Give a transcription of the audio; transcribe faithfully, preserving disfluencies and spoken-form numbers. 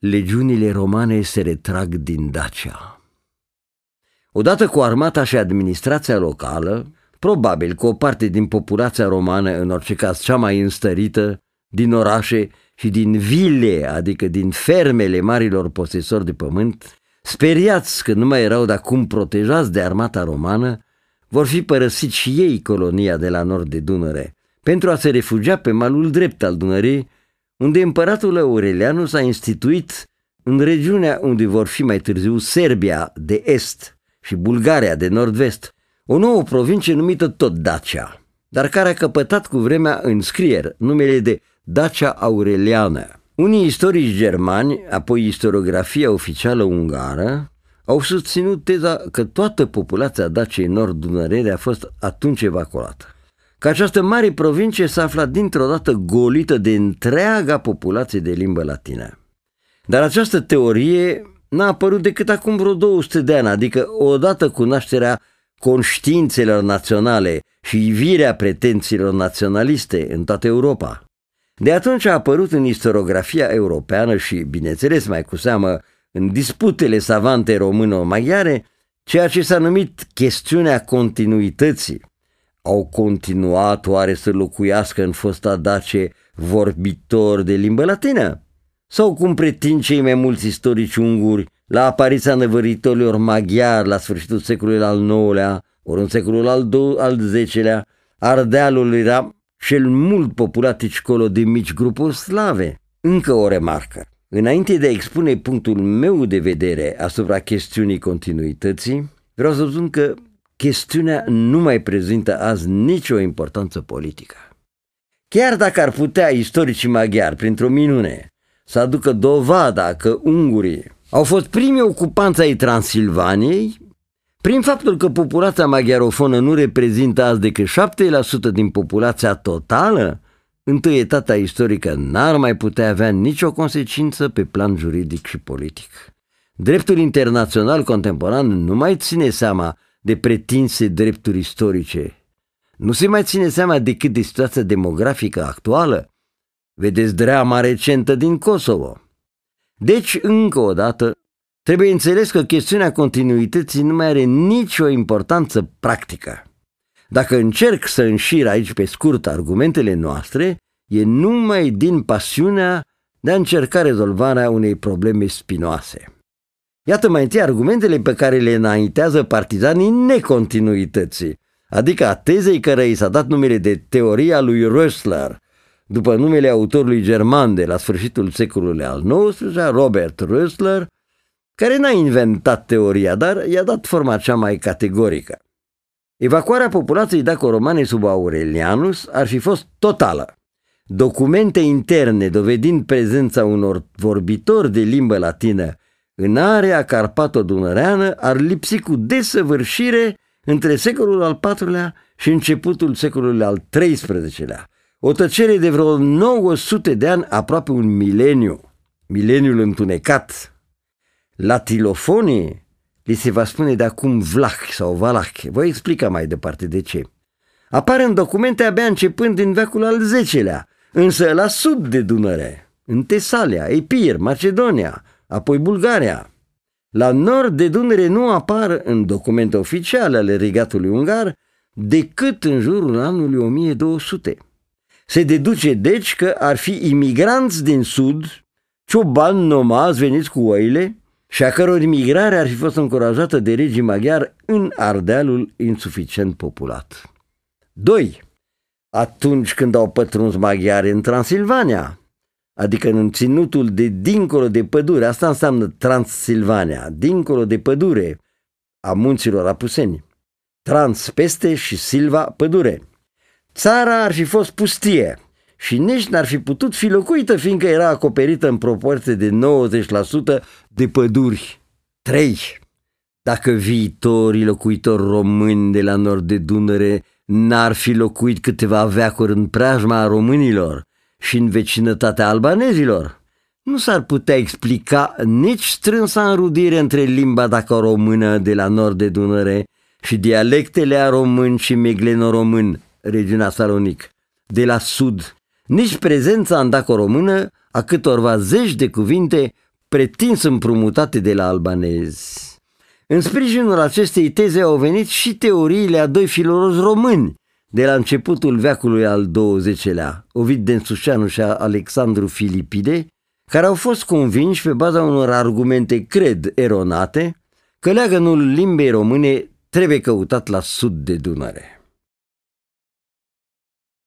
legiunile romane se retrag din Dacia. Odată cu armata și administrația locală, probabil că o parte din populația romană, în orice caz cea mai înstărită, din orașe și din vile, adică din fermele marilor posesori de pământ, speriați că nu mai erau de acum protejați de armata romană, vor fi părăsiți și ei colonia de la nord de Dunăre, pentru a se refugia pe malul drept al Dunării, unde împăratul Aurelianus a instituit, în regiunea unde vor fi mai târziu Serbia de est și Bulgaria de nord-vest, o nouă provincie numită tot Dacia, dar care a căpătat cu vremea în scrier numele de Dacia Aureliană. Unii istorici germani, apoi istoriografia oficială ungară, au susținut teza că toată populația Daciei nord-dunărene a fost atunci evacuată, că această mare provincie s-a aflat dintr-o dată golită de întreaga populație de limbă latină. Dar această teorie n-a apărut decât acum vreo două sute de ani, adică odată cu nașterea conștiințelor naționale și ivirea pretențiilor naționaliste în toată Europa. De atunci a apărut în istoriografia europeană și, bineînțeles, mai cu seamă, în disputele savante româno-maghiare, ceea ce s-a numit chestiunea continuității. Au continuat oare să locuiască în fosta Dacie vorbitori de limbă latină? Sau cum pretind cei mai mulți istorici unguri, la apariția năvăritorilor maghiari la sfârșitul secolului al nouălea, ori în secolul al, al zecelea, Ardealul era cel mult populat colo de mici grupuri slave. Încă o remarcă. Înainte de a expune punctul meu de vedere asupra chestiunii continuității, vreau să spun că chestiunea nu mai prezintă azi nicio importanță politică. Chiar dacă ar putea istoricii maghiari, printr-o minune, să aducă dovada că ungurii au fost primii ocupanți ai Transilvaniei, prin faptul că populația maghiarofonă nu reprezintă azi decât șapte la sută din populația totală, întâietatea istorică n-ar mai putea avea nicio consecință pe plan juridic și politic. Dreptul internațional contemporan nu mai ține seama de pretinse drepturi istorice. Nu se mai ține seama decât de situația demografică actuală. Vedeți drama recentă din Kosovo. Deci, încă o dată, trebuie înțeles că chestiunea continuității nu mai are nicio importanță practică. Dacă încerc să înșir aici pe scurt argumentele noastre, e numai din pasiunea de a încerca rezolvarea unei probleme spinoase. Iată mai întâi argumentele pe care le înaintează partizanii necontinuității, adică a tezei care i s-a dat numele de teoria lui Rössler, după numele autorului german de la sfârșitul secolului al nouăsprezecelea, Robert Rössler, care n-a inventat teoria, dar i-a dat forma cea mai categorică. Evacuarea populației daco-romane sub Aurelianus ar fi fost totală. Documente interne dovedind prezența unor vorbitori de limbă latină în area carpato-dunăreană ar lipsi cu desăvârșire între secolul al patrulea și începutul secolului al treisprezecelea. O tăcere de vreo nouă sute de ani, aproape un mileniu, mileniul întunecat. Latilofonii li se va spune de acum vlah sau valah. Voi explica mai departe de ce. Apare în documente abia începând din veacul al zecelea, însă la sud de Dunăre, în Tesalia, Epir, Macedonia, apoi Bulgaria. La nord de Dunăre nu apar în documente oficiale ale regatului ungar decât în jurul anului o mie două sute. Se deduce deci că ar fi imigranți din sud, ciobani nomazi veniți cu oile, și a căror migrare ar fi fost încurajată de regii maghiari în Ardealul insuficient populat. doi. Atunci când au pătruns maghiari în Transilvania, adică în ținutul de dincolo de pădure, asta înseamnă Transilvania, dincolo de pădure a munților Apuseni, Trans peste și Silva pădure. Țara ar fi fost pustie și nici n-ar fi putut fi locuită, fiindcă era acoperită în proporție de nouăzeci la sută de păduri. trei. Dacă viitorii locuitori români de la nord de Dunăre n-ar fi locuit câteva veacuri în preajma românilor și în vecinătatea albanezilor, nu s-ar putea explica nici strânsa înrudire între limba daco-română de la nord de Dunăre și dialectele a român și megleno-român, regiunea Salonic, de la sud, nici prezența în daco-română a câtorva zeci de cuvinte pretins împrumutate de la albanezi. În sprijinul acestei teze au venit și teoriile a doi filologi români de la începutul veacului al douăzecelea, Ovid Densușanu și Alexandru Filipide, care au fost convinși pe baza unor argumente, cred, eronate, că leagănul limbei române trebuie căutat la sud de Dunăre.